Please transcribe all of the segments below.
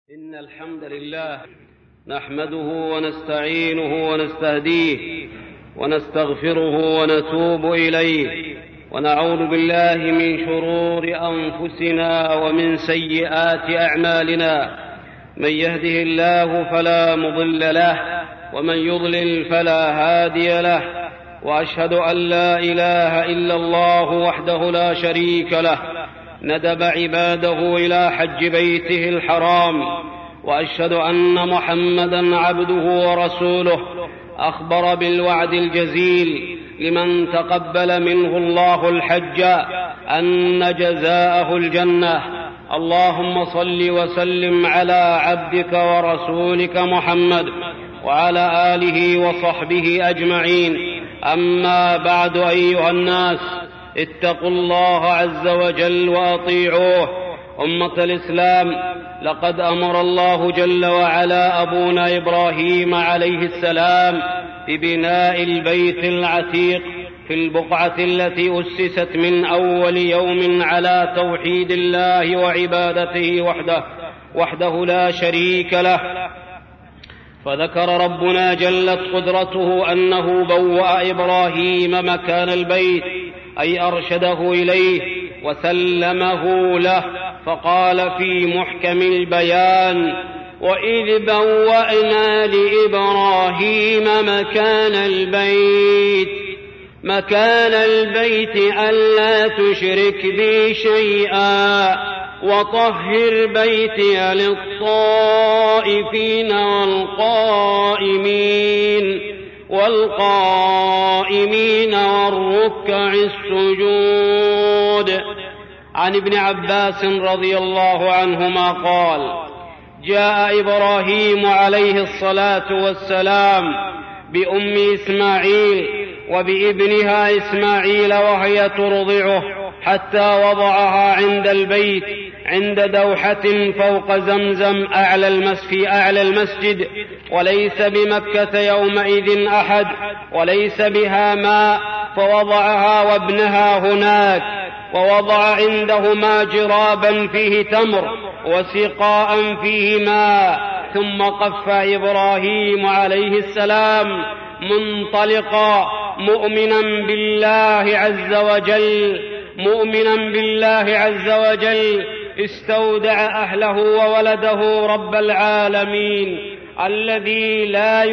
إن الحمد لله نحمده ونستعينه ونستهديه ونستغفره ونتوب إليه، ونعوذ بالله من شرور أنفسنا ومن سيئات أعمالنا. من يهده الله فلا مضل له، ومن يضلل فلا هادي له، وأشهد أن لا إله إلا الله وحده لا شريك له ندب عباده إلى حج بيته الحرام، وأشهد أن محمدًا عبده ورسوله أخبر بالوعد الجزيل لمن تقبل منه الله الحج أن جزاءه الجنة. اللهم صل وسلم على عبدك ورسولك محمد وعلى آله وصحبه أجمعين. أما بعد، أيها الناس، اتقوا الله عز وجل وأطيعوه. أمة الإسلام، لقد أمر الله جل وعلا أبونا إبراهيم عليه السلام ببناء البيت العتيق في البقعة التي أسست من أول يوم على توحيد الله وعبادته وحده لا شريك له. فذكر ربنا جلت قدرته أنه بوأ إبراهيم مكان البيت، أي أرشده إليه وسلمه له، فقال في محكم البيان: وإذ بوأنا لإبراهيم مكان البيت ألا تشرك بي شيئا وطهر بيتي للطائفين والقائمين والركع السجود. عن ابن عباس رضي الله عنهما قال: جاء إبراهيم عليه الصلاة والسلام بأم إسماعيل وبابنها إسماعيل وهي ترضعه حتى وضعها عند البيت عند دوحة فوق زمزم في أعلى المسجد، وليس بمكة يومئذ أحد وليس بها ماء، فوضعها وابنها هناك، ووضع عندهما جرابا فيه تمر وسقاء فيه ماء، ثم قف إبراهيم عليه السلام منطلقا مؤمنا بالله عز وجل استودع أهله وولده رب العالمين الذي لا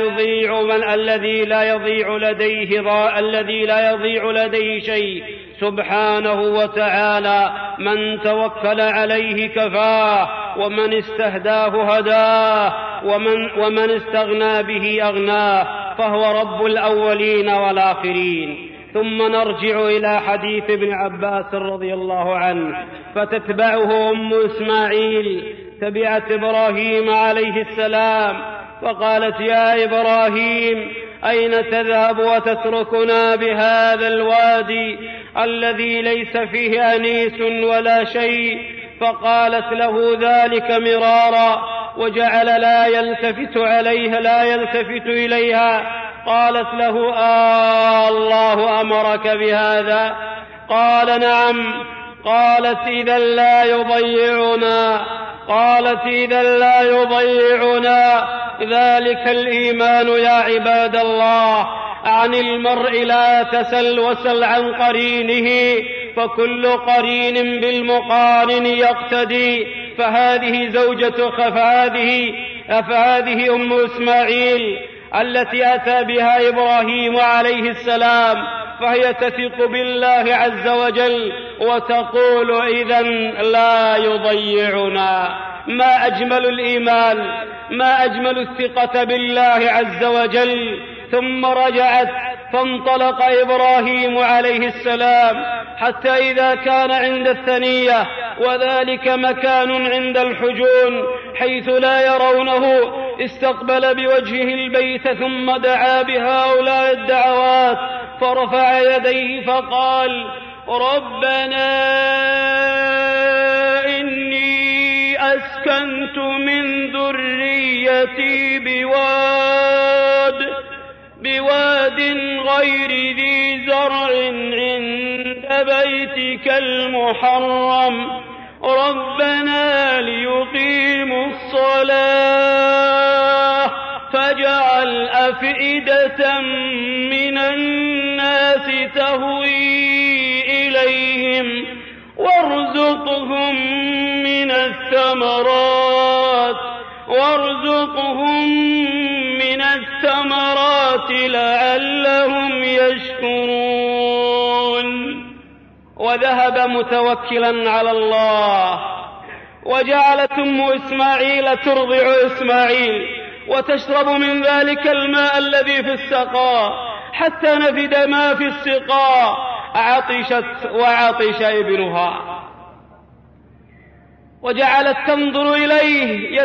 يضيع لديه شيء سبحانه وتعالى. من توكل عليه كفاه، ومن استهداه هداه، ومن استغنى به أغناه، فهو رب الأولين والآخرين. ثم نرجع إلى حديث ابن عباس رضي الله عنه، فتتبعه أم إسماعيل، تبعت إبراهيم عليه السلام فقالت: يا إبراهيم، أين تذهب وتتركنا بهذا الوادي الذي ليس فيه أنيس ولا شيء؟ فقالت له ذلك مرارا، وجعل لا يلتفت إليها. قالت له: الله أمرك بهذا؟ قال: نعم. قالت: إذا لا يضيعنا ذلك الإيمان يا عباد الله. عن المرء لا تسل، وسل عن قرينه، فكل قرين بالمقارن يقتدي. فهذه أم إسماعيل التي أتى بها إبراهيم عليه السلام، فهي تثق بالله عز وجل وتقول: إذن لا يضيعنا. ما أجمل الإيمان، ما أجمل الثقة بالله عز وجل. ثم رجعت فانطلق إبراهيم عليه السلام حتى إذا كان عند الثنية، وذلك مكان عند الحجون حيث لا يرونه، استقبل بوجهه البيت ثم دعا بهؤلاء الدعوات، فرفع يديه فقال: ربنا إني أسكنت من ذريتي بواد غير ذي زرع عند بيتك المحرم ربنا ليقيموا الصلاة فاجعل أفئدة من الناس تهوي إليهم وارزقهم من الثمرات لعلهم يشكرون. وذهب متوكلا على الله، وجعلت أم إسماعيل ترضع إسماعيل وتشرب من ذلك الماء الذي في السقاء حتى نفد ما في السقاء. عطشت وعطش ابنها، وجعلت تنظر إليه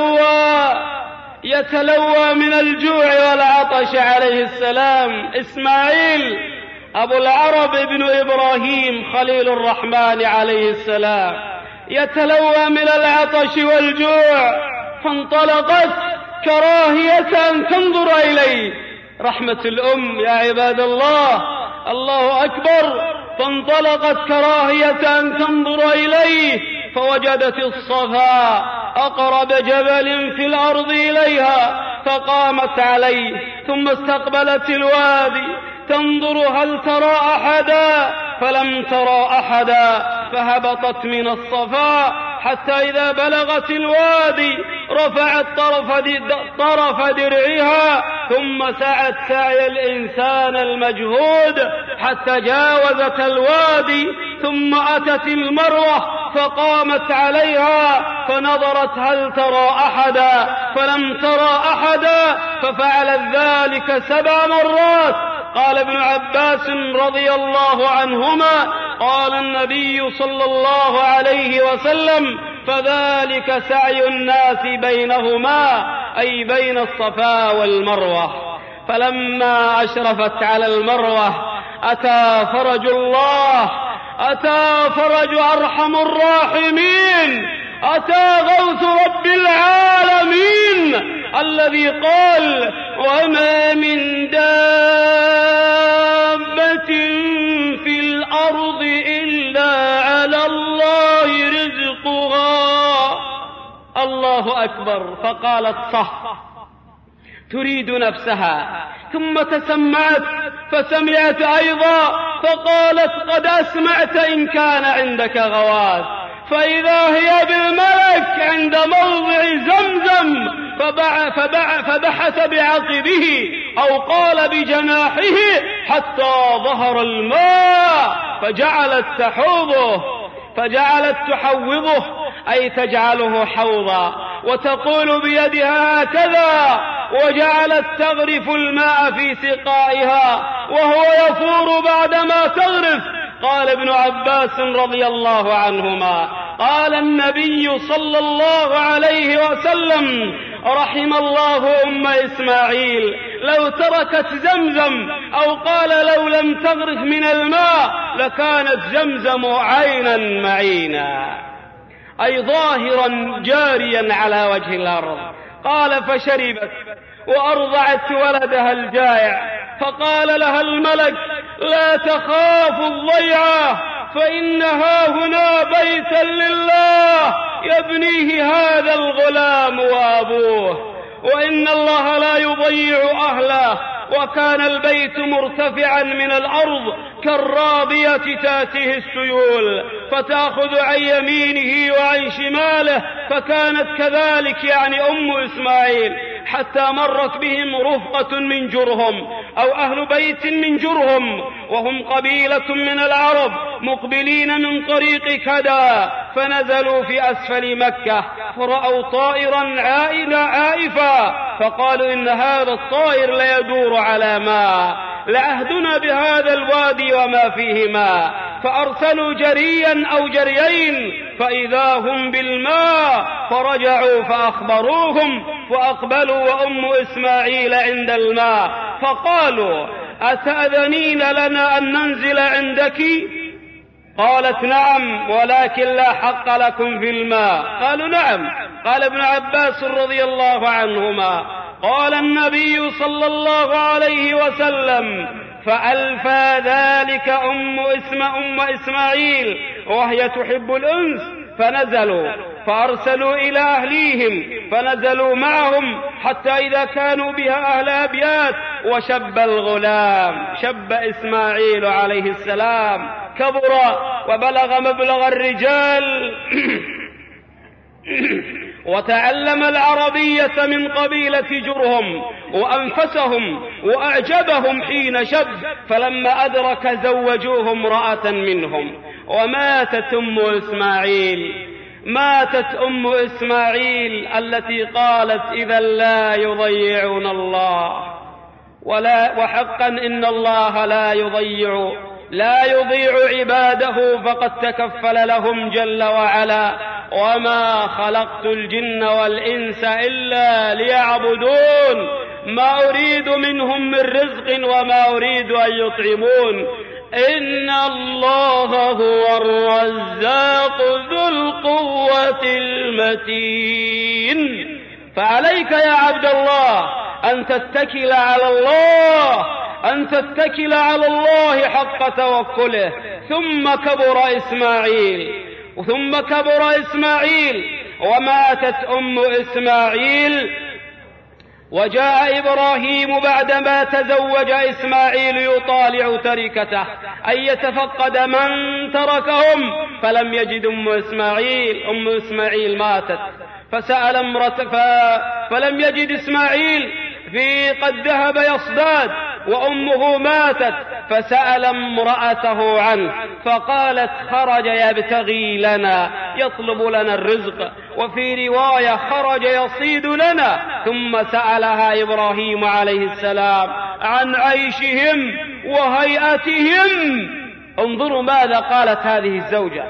يتلوى من الجوع والعطش عليه السلام. إسماعيل أبو العرب ابن إبراهيم خليل الرحمن عليه السلام يتلوى من العطش والجوع، فانطلقت كراهية أن تنظر إليه. رحمة الأم يا عباد الله، الله أكبر. فانطلقت كراهية أن تنظر إليه، فوجدت الصفا أقرب جبل في الأرض إليها، فقامت عليه ثم استقبلت الوادي تنظر هل ترى أحدا، فلم ترى أحدا، فهبطت من الصفا حتى إذا بلغت الوادي رفعت طرف درعها، ثم سعت سعي الإنسان المجهود حتى جاوزت الوادي، ثم أتت المروة فقامت عليها فنظرت هل ترى أحدا، فلم ترى أحدا، ففعلت ذلك 7 مرات. قال ابن عباس رضي الله عنهما: قال النبي صلى الله عليه وسلم: فذلك سعي الناس بينهما، أي بين الصفا والمروة. فلما أشرفت على المروة أتى فرج الله، أتى فرج أرحم الراحمين، أتى غوث رب العالمين الذي قال: وما من دابة في الأرض إلا على الله رزقها. الله أكبر. فقالت: صح، تريد نفسها، ثم تسمعت فسمعت أيضا فقالت: قد أسمعت إن كان عندك غواث. فإذا هي بالملك عند موضع زمزم، فبحث بعقبه أو قال بجناحه حتى ظهر الماء، فجعلت تحوضه، أي تجعله حوضا، وتقول بيدها هكذا، وجعلت تغرف الماء في سقائها وهو يفور بعدما تغرف. قال ابن عباس رضي الله عنهما: قال النبي صلى الله عليه وسلم: رحم الله أم إسماعيل، لو تركت زمزم، أو قال لو لم تغرف من الماء لكانت زمزم عينا معينا، أي ظاهرا جاريا على وجه الأرض. قال: فشربت وأرضعت ولدها الجائع، فقال لها الملك: لا تخاف الضيعة، فإنها هنا بيتا لله يبنيه هذا الغلام وأبوه، وإن الله لا يضيع أهله. وكان البيت مرتفعا من الأرض كالرابية تأتيه السيول فتأخذ عن يمينه وعن شماله، فكانت كذلك يعني أم إسماعيل، حتى مرت بهم رفقة من جرهم أو أهل بيت من جرهم، وهم قبيلة من العرب مقبلين من طريق كدا، فنزلوا في أسفل مكة فرأوا طائرا عائفا، فقالوا: إن هذا الطائر ليدور على ماء، لعهدنا بهذا الوادي وما فيه ماء. فأرسلوا جريا أو جريين فإذا هم بالماء، فرجعوا فأخبروهم، فأقبلوا وأم إسماعيل عند الماء، فقالوا: أتأذنين لنا أن ننزل عندك؟ قالت: نعم، ولكن لا حق لكم في الماء. قالوا: نعم. قال ابن عباس رضي الله عنهما: قال النبي صلى الله عليه وسلم: فألفى ذلك أم إسماعيل وهي تحب الأنس، فنزلوا فأرسلوا إلى أهليهم فنزلوا معهم حتى إذا كانوا بها أهل أبيات وشب الغلام، شب إسماعيل عليه السلام، كبر وبلغ مبلغ الرجال وتعلم العربية من قبيلة جرهم وأنفسهم وأعجبهم حين شب، فلما أدرك زوجوه امرأة منهم. وماتت أم إسماعيل، ماتت أم إسماعيل التي قالت إذا لا يضيعون الله، وحقا إن الله لا يضيع عباده فقد تكفل لهم جل وعلا: وما خلقت الجن والإنس إلا ليعبدون ما أريد منهم من رزق وما أريد أن يطعمون إن الله هو الرزاق ذو القوة المتين. فعليك يا عبد الله أن تتكل على الله، أن تتكل على الله حق توكله. ثم كبر إسماعيل وماتت أم إسماعيل، وجاء إبراهيم بعدما تزوج إسماعيل يطالع تركته أن يتفقد من تركهم، فلم يجد أم إسماعيل ماتت، فلم يجد إسماعيل قد ذهب يصطاد وأمه ماتت، فسأل امرأته عنه فقالت خرج يبتغي لنا، يطلب لنا الرزق، وفي رواية خرج يصيد لنا. ثم سألها إبراهيم عليه السلام عن عيشهم وهيئتهم. انظروا ماذا قالت هذه الزوجة،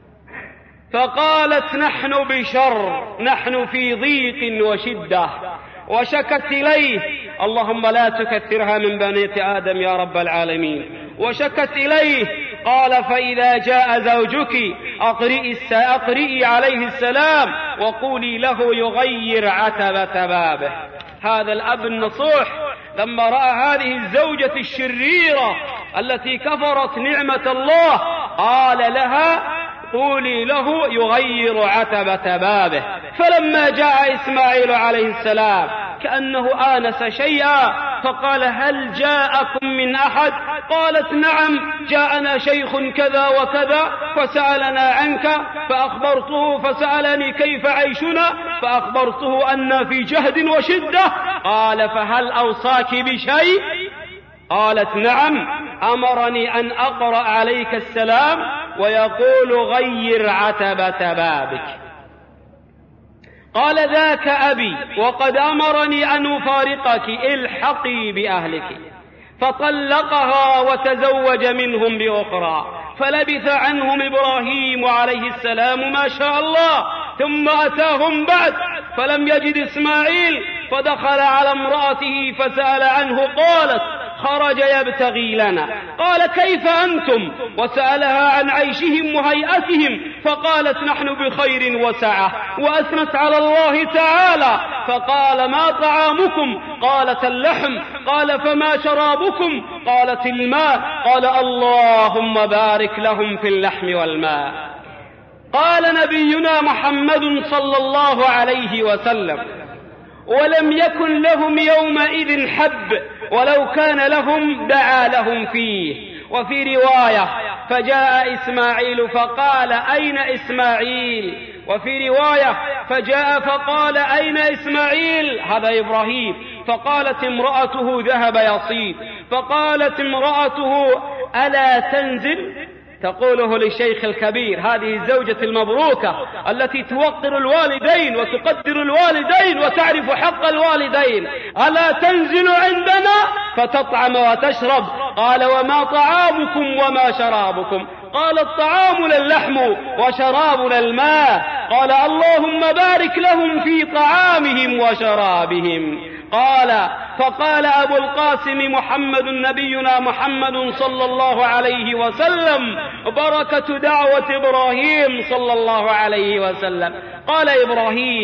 فقالت نحن بشر، نحن في ضيق وشدة، وشكت إليه، اللهم لا تكثرها من بنية آدم يا رب العالمين، وشكت إليه. قال فإذا جاء زوجك أقرئي عليه السلام وقولي له يغير عتبة بابه. هذا الأب النصوح لما رأى هذه الزوجة الشريرة التي كفرت نعمة الله قال لها قولي له يغير عتبة بابه. فلما جاء إسماعيل عليه السلام كأنه آنس شيئا فقال هل جاءكم من أحد؟ قالت نعم جاءنا شيخ كذا وكذا فسألنا عنك فأخبرته، فسألني كيف عيشنا فأخبرته أن في جهد وشدة. قال فهل أوصاك بشيء؟ قالت نعم أمرني أن أقرأ عليك السلام ويقول غير عتبة بابك. قال ذاك أبي وقد أمرني أن أفارقك، الحقي بأهلك. فطلقها وتزوج منهم بأخرى، فلبث عنهم إبراهيم عليه السلام ما شاء الله، ثم أتاهم بعد فلم يجد إسماعيل، فدخل على امرأته فسأل عنه، قالت خرج يبتغي لنا. قال كيف أنتم؟ وسألها عن عيشهم وهيئتهم، فقالت نحن بخير وسعة، وأثنت على الله تعالى. فقال ما طعامكم؟ قالت اللحم. قال فما شرابكم؟ قالت الماء. قال اللهم بارك لهم في اللحم والماء. قال نبينا محمد صلى الله عليه وسلم ولم يكن لهم يومئذ حب، ولو كان لهم دعا لهم فيه. وفي رواية فجاء إسماعيل فقال أين إسماعيل؟ وفي رواية فجاء فقال أين إسماعيل؟ هذا إبراهيم. فقالت امرأته ذهب يصيد. فقالت امرأته ألا تنزل؟ تقوله للشيخ الكبير، هذه الزوجة المبروكة التي توقر الوالدين وتقدر الوالدين وتعرف حق الوالدين، ألا تنزل عندنا فتطعم وتشرب؟ قال وما طعامكم وما شرابكم؟ قال الطعام اللحم وشرابنا الماء. قال اللهم بارك لهم في طعامهم وشرابهم. فقال أبو القاسم محمد نبينا محمد صلى الله عليه وسلم بركة دعوة إبراهيم صلى الله عليه وسلم. قال إبراهيم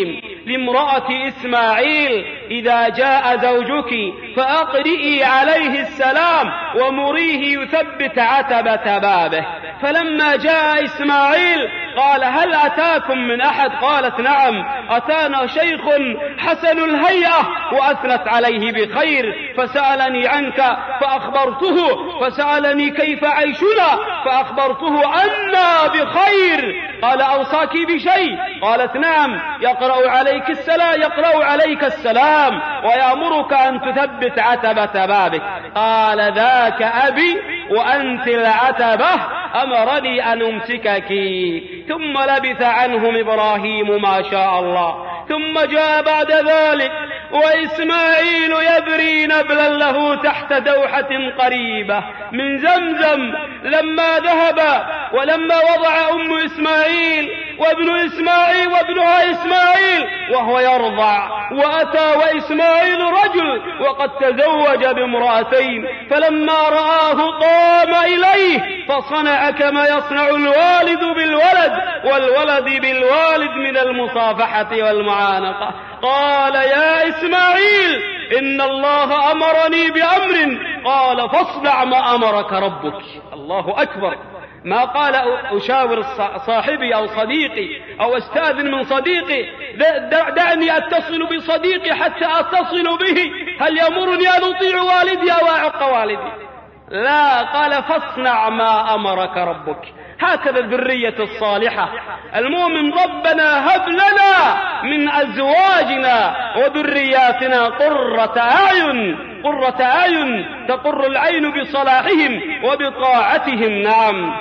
لامرأة إسماعيل: إذا جاء زوجك فأقرئي عليه السلام ومريه يثبت عتبة بابه. فلما جاء إسماعيل قال: هل أتاكم من أحد؟ قالت: نعم، أتانا شيخ حسن الهيئة وأثنت عليه بخير، فسألني عنك فأخبرته، فسألني كيف عيشنا فأخبرته أنا بخير. قال: أوصاك بشيء؟ قالت: نعم، يقرأ عليك السلام ويأمرك أن تثبت عتبة بابك. قال: ذاك أبي وأنت العتبة، أمرني أن أمسكك. ثم لبث عنهم إبراهيم ما شاء الله، ثم جاء بعد ذلك وإسماعيل يبري نبلا له تحت دوحة قريبة من زمزم. لما ذهب ولما وضع أم إسماعيل وابنها إسماعيل وهو يرضع، وأتى وإسماعيل رجل وقد تزوج بامرأتين، فلما رآه قام إليه فصنع كما يصنع الوالد بالولد والولد بالوالد من المصافحة والمعانقة. قال: يا إسماعيل، إن الله أمرني بأمر. قال: فاصنع ما أمرك ربك. الله أكبر. ما قال: أشاور صاحبي أو صديقي أو أستاذن من صديقي، دعني أتصل بصديقي حتى أتصل به، هل يأمرني أن أطيع والدي أو أعق والدي؟ لا، قال: فاصنع ما أمرك ربك. هكذا الذرية الصالحة. المؤمن: ربنا هب لنا من أزواجنا وذرياتنا قرة أعين تقر العين بصلاحهم وبطاعتهم. نعم،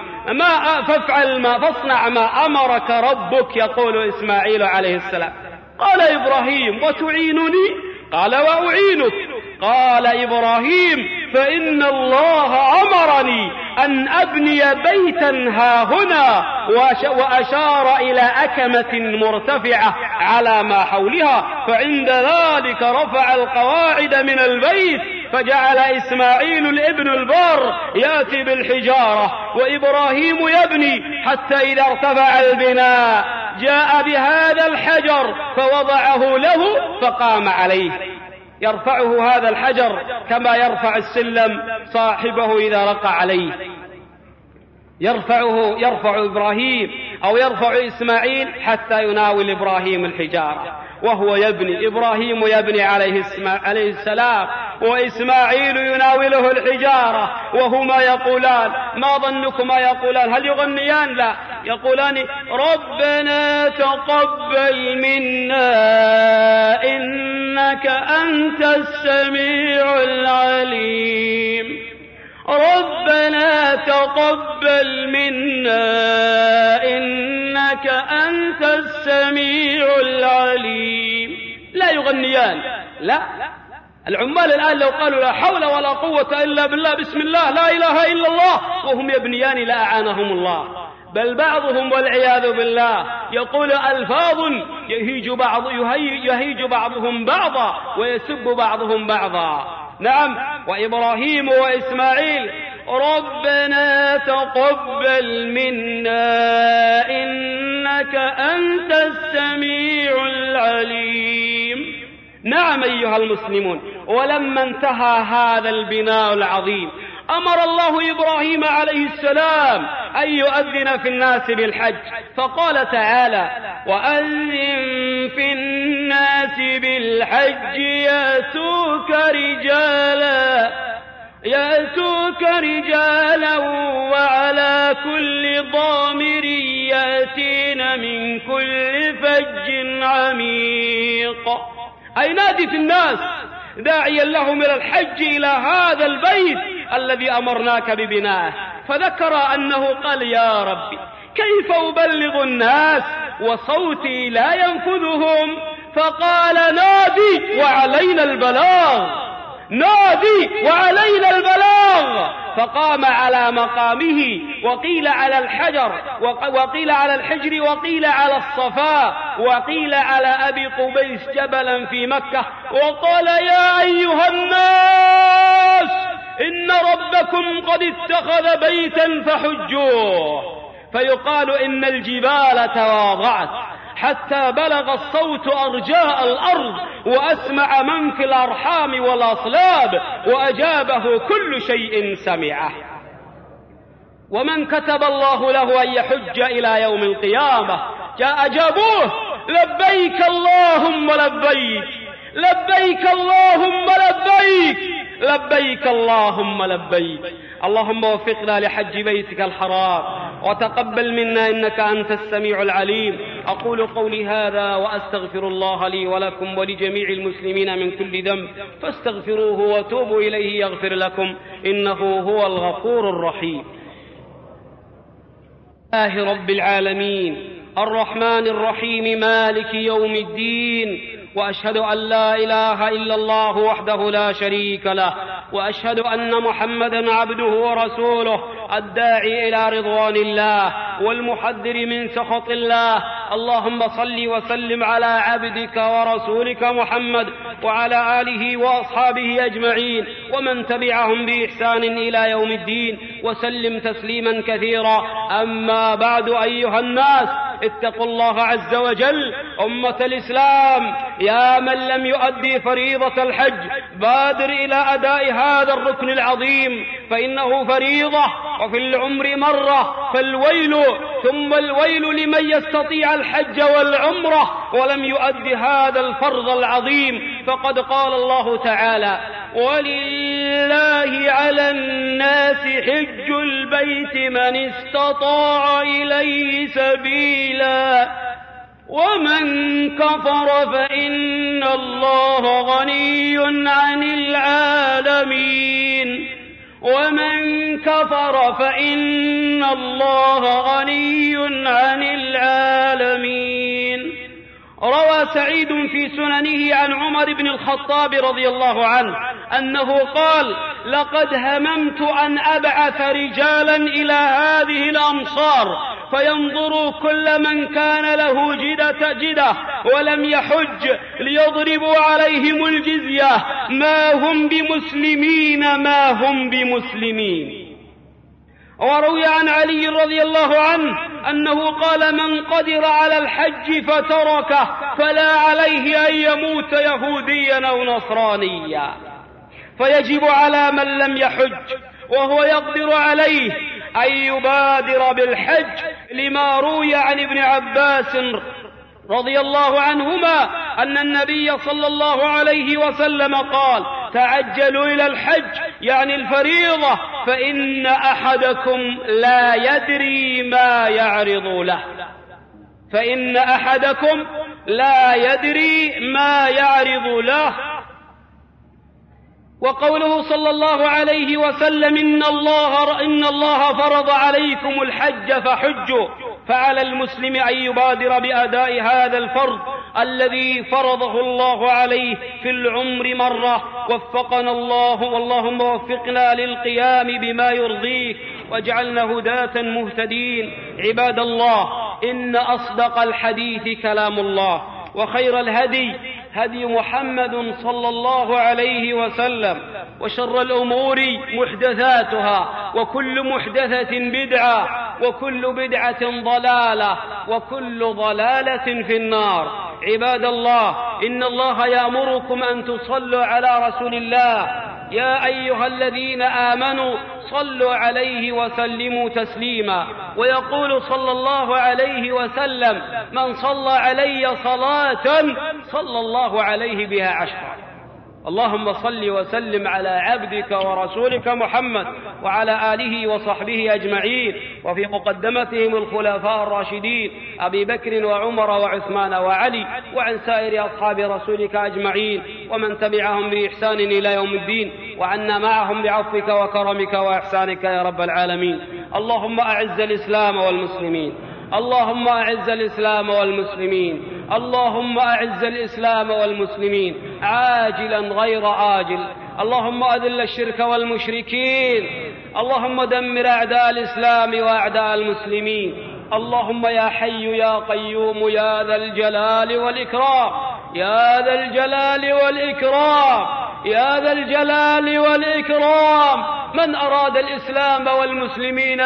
فاصنع ما أمرك ربك، يقول إسماعيل عليه السلام. قال إبراهيم: وتعينني؟ قال: وأعينك. قال إبراهيم: فإن الله أمرني أن أبني بيتا هاهنا، وأشار إلى أكمة مرتفعة على ما حولها، فعند ذلك رفع القواعد من البيت، فجعل إسماعيل الابن البار يأتي بالحجارة وإبراهيم يبني، حتى إذا ارتفع البناء جاء بهذا الحجر فوضعه له فقام عليه. يرفعه هذا الحجر كما يرفع السلم صاحبه إذا رقى عليه. يرفع إبراهيم أو يرفع إسماعيل حتى يناول إبراهيم الحجارة وهو يبني. إبراهيم يبني عليه السلام، وإسماعيل يناوله الحجارة، وهما يقولان: ما ظنكما يقولان؟ هل يغنيان؟ لا، يقولان: ربنا تقبل منا إنك أنت السميع العليم. ربنا تقبل منا إنك أنت السميع العليم. لا يغنيان، لا. العمال الآن لو قالوا: لا حول ولا قوة إلا بالله، بسم الله، لا إله إلا الله، وهم يبنيان لأعانهم الله. بل بعضهم والعياذ بالله يقول ألفاظ يهيج بعضهم بعضا ويسب بعضهم بعضا. نعم، وإبراهيم وإسماعيل: ربنا تقبل منا إنك أنت السميع العليم. نعم أيها المسلمون، ولما انتهى هذا البناء العظيم أمر الله إبراهيم عليه السلام أن يؤذن في الناس بالحج، فقال تعالى: وأذن في الناس بالحج يأتوك رجالا وعلى كل ضامر يأتين من كل فج عميق. أي نادي في الناس داعيا لهم إلى الحج إلى هذا البيت الذي أمرناك ببنائه. فذكر أنه قال: يا ربي، كيف أبلغ الناس وصوتي لا ينفذهم؟ فقال: نادي وعلينا البلاغ. فقام على مقامه، وقيل على الحجر، وقيل على الحجر، وقيل على الصفا، وقيل على أبي قبيس جبلا في مكة، وقال: يا أيها الناس، إن ربكم قد اتخذ بيتا فحجوه. فيقال إن الجبال تواضعت، حتى بلغ الصوت أرجاء الأرض وأسمع من في الأرحام والأصلاب وأجابه كل شيء سمعه. ومن كتب الله له أن يحج إلى يوم القيامة أجابوه: لبيك اللهم لبيك، لبيك اللهم لبيك، لبيك اللهم لبيك. اللهم وفقنا لحج بيتك الحرام وتقبل منا إنك أنت السميع العليم. أقول قولي هذا وأستغفر الله لي ولكم ولجميع المسلمين من كل ذنب، فاستغفروه وتوبوا إليه يغفر لكم، إنه هو الغفور الرحيم. الله رب العالمين الرحمن الرحيم مالك يوم الدين، وأشهد أن لا إله إلا الله وحده لا شريك له، وأشهد أن محمدا عبده ورسوله الداعي إلى رضوان الله والمحذر من سخط الله. اللهم صل وسلم على عبدك ورسولك محمد وعلى آله وأصحابه أجمعين ومن تبعهم بإحسان إلى يوم الدين، وسلم تسليما كثيرا. أما بعد، أيها الناس، اتقوا الله عز وجل. أمة الإسلام، يا من لم يؤدي فريضة الحج، بادر إلى أداء هذا الركن العظيم، فإنه فريضة وفي العمر مرة، فالويل ثم الويل لمن يستطيع الحج والعمرة ولم يؤدي هذا الفرض العظيم. فقد قال الله تعالى: ولله على الناس حج البيت من استطاع إليه سبيلا ومن كفر فإن الله غني عن العالمين. ومن كفر فإن الله غني عن العالمين. روى سعيد في سننه عن عمر بن الخطاب رضي الله عنه أنه قال: لقد هممت أن أبعث رجالا إلى هذه الأمصار فينظروا كل من كان له جدة ولم يحج ليضربوا عليهم الجزية، ما هم بمسلمين. وروي عن علي رضي الله عنه أنه قال: من قدر على الحج فتركه فلا عليه أن يموت يهوديا أو نصرانيا. فيجب على من لم يحج وهو يقدر عليه أن يبادر بالحج، لما روي عن ابن عباس رضي الله عنهما أن النبي صلى الله عليه وسلم قال: تعجلوا إلى الحج، يعني الفريضة، فإن أحدكم لا يدري ما يعرض له. فإن أحدكم لا يدري ما يعرض له. وقوله صلى الله عليه وسلم: إن الله فرض عليكم الحج فحجوا. فعلى المسلم أن يبادر بأداء هذا الفرض الذي فرضه الله عليه في العمر مرة. وفقنا الله، واللهم وفقنا للقيام بما يرضيك واجعلنا هداة مهتدين. عباد الله، إن أصدق الحديث كلام الله، وخير الهدي هدي محمد صلى الله عليه وسلم، وشر الأمور محدثاتها، وكل محدثة بدعة، وكل بدعة ضلالة، وكل ضلالة في النار. عباد الله، إن الله يأمركم أن تصلوا على رسول الله. يا أيها الذين آمنوا صلوا عليه وسلموا تسليما. ويقول صلى الله عليه وسلم: من صلى علي صلاة صلى الله عليه بها 10. اللهم صل وسلم على عبدك ورسولك محمد وعلى آله وصحبه أجمعين، وفي مقدمتهم الخلفاء الراشدين أبي بكر وعمر وعثمان وعلي، وعن سائر أصحاب رسولك أجمعين ومن تبعهم بإحسان إلى يوم الدين، وعنا معهم بعفوك وكرمك وإحسانك يا رب العالمين. اللهم أعز الإسلام والمسلمين، اللهم أعز الإسلام والمسلمين، اللهم أعز الإسلام والمسلمين عاجلا غير آجل. اللهم أذل الشرك والمشركين، اللهم دمر أعداء الإسلام وأعداء المسلمين. اللهم يا حي يا قيوم يا ذا الجلال والإكرام، يا ذا الجلال والإكرام، يا ذا الجلال والإكرام. من أراد الإسلام والمسلمين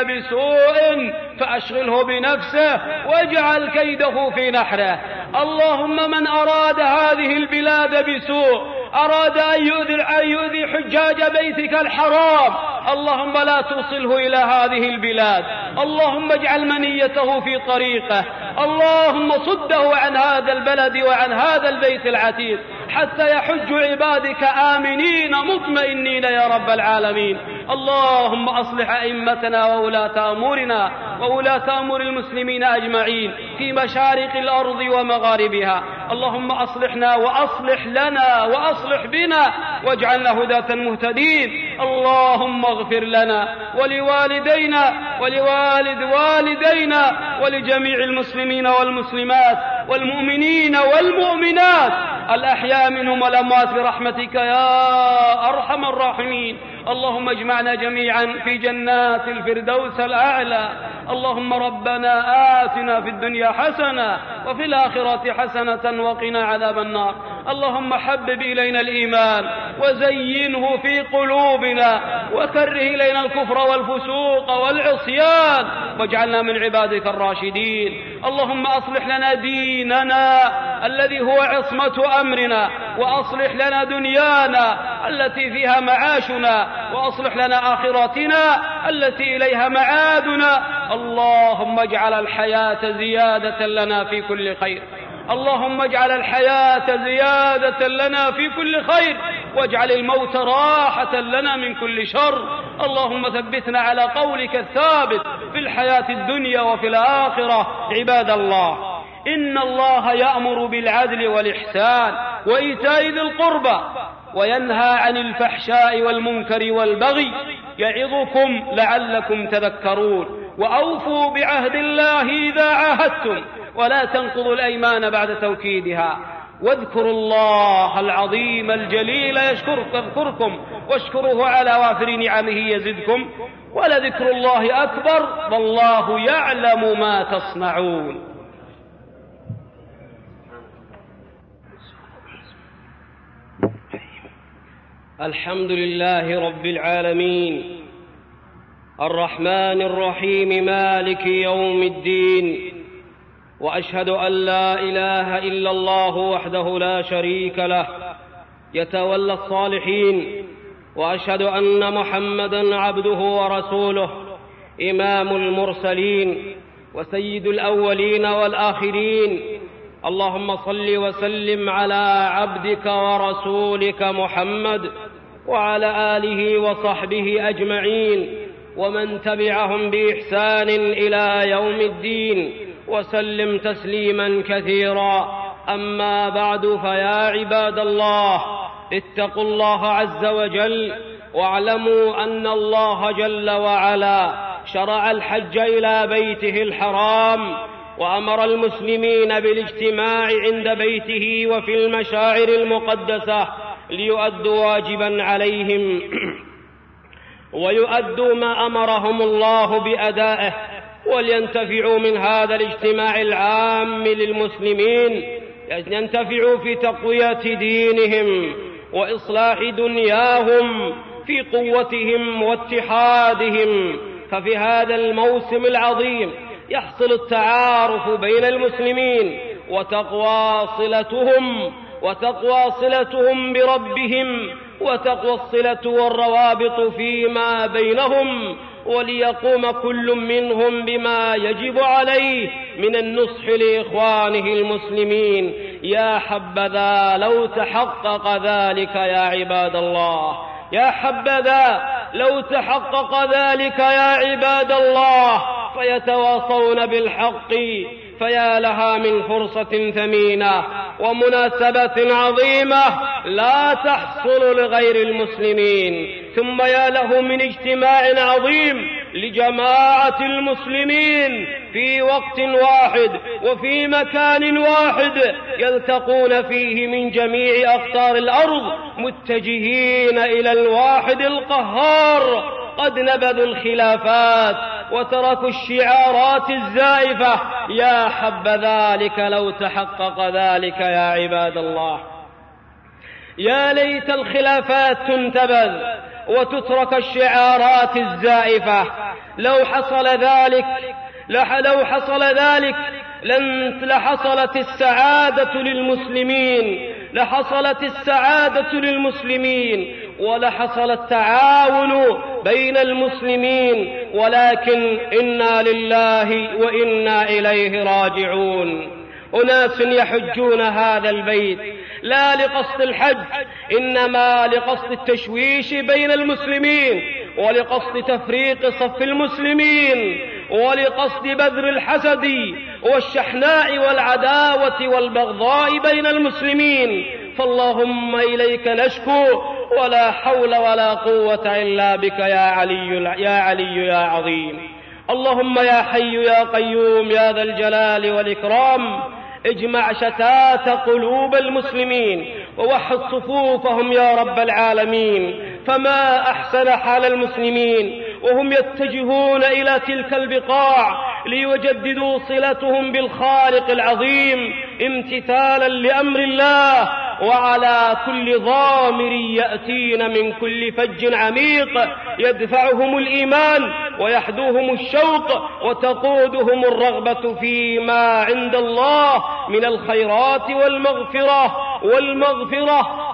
بسوء فأشغله بنفسه واجعل كيده في نحره. اللهم من أراد هذه البلاد بسوء، أراد أن يؤذي حجاج بيتك الحرام، اللهم لا توصله إلى هذه البلاد. اللهم اجعل منيته في طريقه، اللهم صده عن هذا البلد وعن هذا البيت العتيق حتى يحج عبادك آمنين مطمئنين يا رب العالمين. اللهم أصلح أئمتنا وولاة أمورنا وولاة أمور المسلمين أجمعين في مشارق الأرض ومغاربها. اللهم أصلحنا وأصلح لنا وأصلح بنا واجعلنا هداة مهتدين. اللهم اغفر لنا ولوالدينا ولوالد والدينا ولجميع المسلمين والمسلمات والمؤمنين والمؤمنات الأحياء منهم والأموات برحمتك يا أرحم الراحمين. اللهم اجمعنا جميعا في جنات الفردوس الأعلى. اللهم ربنا آتنا في الدنيا حسنة وفي الآخرة حسنة وقنا عذاب النار. اللهم حبب إلينا الإيمان وزينه في قلوبنا وكره إلينا الكفر والفسوق والعصيان واجعلنا من عبادك الراشدين. اللهم أصلح لنا ديننا الذي هو عصمة أمرنا، وأصلح لنا دنيانا التي فيها معاشنا، وأصلح لنا آخرتنا التي إليها معادنا. اللهم اجعل الحياة زيادة لنا في كل خير، اللهم اجعل الحياة زيادة لنا في كل خير، واجعل الموت راحة لنا من كل شر. اللهم ثبتنا على قولك الثابت في الحياة الدنيا وفي الآخرة. عباد الله، إن الله يأمر بالعدل والإحسان وإيتاء ذي القربى وينهى عن الفحشاء والمنكر والبغي يعظكم لعلكم تذكرون. وأوفوا بعهد الله إذا عاهدتم ولا تنقضوا الأيمان بعد توكيدها. واذكروا الله العظيم الجليل يذكركم واشكروه على وافر نعمه يزدكم ولذكر الله أكبر والله يعلم ما تصنعون. الحمد لله رب العالمين الرحمن الرحيم مالك يوم الدين، وأشهد أن لا إله إلا الله وحده لا شريك له يتولى الصالحين، وأشهد أن محمدًا عبده ورسوله إمام المرسلين وسيد الأولين والآخرين. اللهم صل وسلم على عبدك ورسولك محمد وعلى آله وصحبه أجمعين ومن تبعهم بإحسان إلى يوم الدين وسلم تسليما كثيرا. أما بعد، فيا عباد الله، اتقوا الله عز وجل واعلموا أن الله جل وعلا شرع الحج إلى بيته الحرام، وأمر المسلمين بالاجتماع عند بيته وفي المشاعر المقدسة ليؤدوا واجبا عليهم ويؤدوا ما أمرهم الله بأدائه، ولينتفعوا من هذا الاجتماع العام للمسلمين، ينتفعوا في تقوية دينهم وإصلاح دنياهم في قوتهم واتحادهم. ففي هذا الموسم العظيم يحصل التعارف بين المسلمين وتقوى صلتهم بربهم، وتقوى الصلة والروابط فيما بينهم، وليقوم كل منهم بما يجب عليه من النصح لإخوانه المسلمين. يا حبذا لو تحقق ذلك يا عباد الله، يا حبذا لو تحقق ذلك يا عباد الله، فيتواصون بالحق، فيا لها من فرصة ثمينة ومناسبة عظيمة لا تحصل لغير المسلمين، ثم يا له من اجتماع عظيم لجماعة المسلمين في وقت واحد وفي مكان واحد يلتقون فيه من جميع أقطار الأرض متجهين إلى الواحد القهار، قد نبذوا الخلافات وتركوا الشعارات الزائفة. يا حب ذلك لو تحقق ذلك يا عباد الله، يا ليت الخلافات تنتبذ وتترك الشعارات الزائفة. لو حصل ذلك لحصلت السعادة للمسلمين ولحصل التعاون بين المسلمين، ولكن إنا لله وإنا إليه راجعون. أناس يحجون هذا البيت لا لقصد الحج، إنما لقصد التشويش بين المسلمين، ولقصد تفريق صف المسلمين، ولقصد بذر الحسد والشحناء والعداوة والبغضاء بين المسلمين. فاللهم إليك نشكو، ولا حول ولا قوة إلا بك يا علي يا عظيم. اللهم يا حي يا قيوم يا ذا الجلال والإكرام، اجمع شتات قلوب المسلمين ووحد صفوفهم يا رب العالمين. فما أحسن حال المسلمين وهم يتجهون إلى تلك البقاع ليجددوا صلتهم بالخالق العظيم امتثالا لأمر الله، وعلى كل ضامر يأتين من كل فج عميق يدفعهم الإيمان ويحدوهم الشوق وتقودهم الرغبة فيما عند الله من الخيرات والمغفرة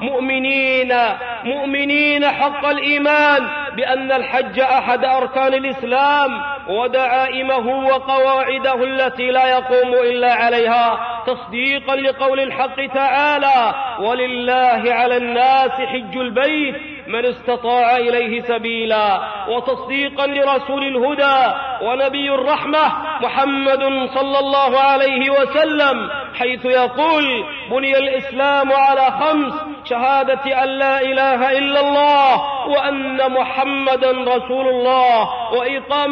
مؤمنين حق الإيمان بأن الحج أحد أركان الإسلام ودعائمه وقواعده التي لا يقوم إلا عليها، تصديقا لقول الحق تعالى: ولله على الناس حج البيت من استطاع إليه سبيلا، وتصديقا لرسول الهدى ونبي الرحمة محمد صلى الله عليه وسلم، حيث يقول: بني الإسلام على 5: شهادة أن لا إله إلا الله وأن محمدا رسول الله، وإقام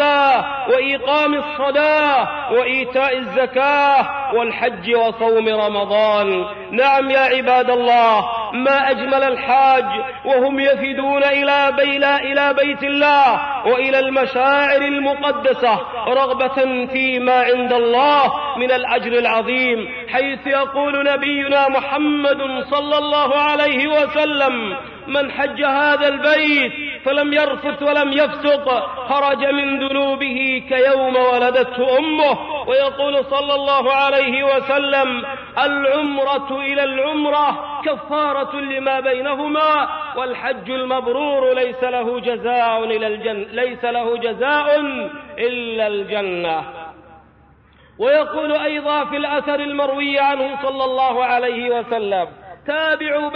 الصلاة وإيتاء الزكاة والحج وصوم رمضان. نعم يا عباد الله، ما أجمل الحاج وهم يفدون إلى بيت الله وإلى المشاعر المقدسة رغبة فيما عند الله من الأجر العظيم، حيث يقول نبينا محمد صلى الله عليه وسلم: من حج هذا البيت فلم يرفث ولم يفسق خرج من ذنوبه كيوم ولدته أمه. ويقول صلى الله عليه وسلم: العمرة إلى العمرة كفارة لما بينهما، والحج المبرور ليس له جزاء إلا الجنة. ويقول أيضا في الأثر المروي عنه صلى الله عليه وسلم: تابعوا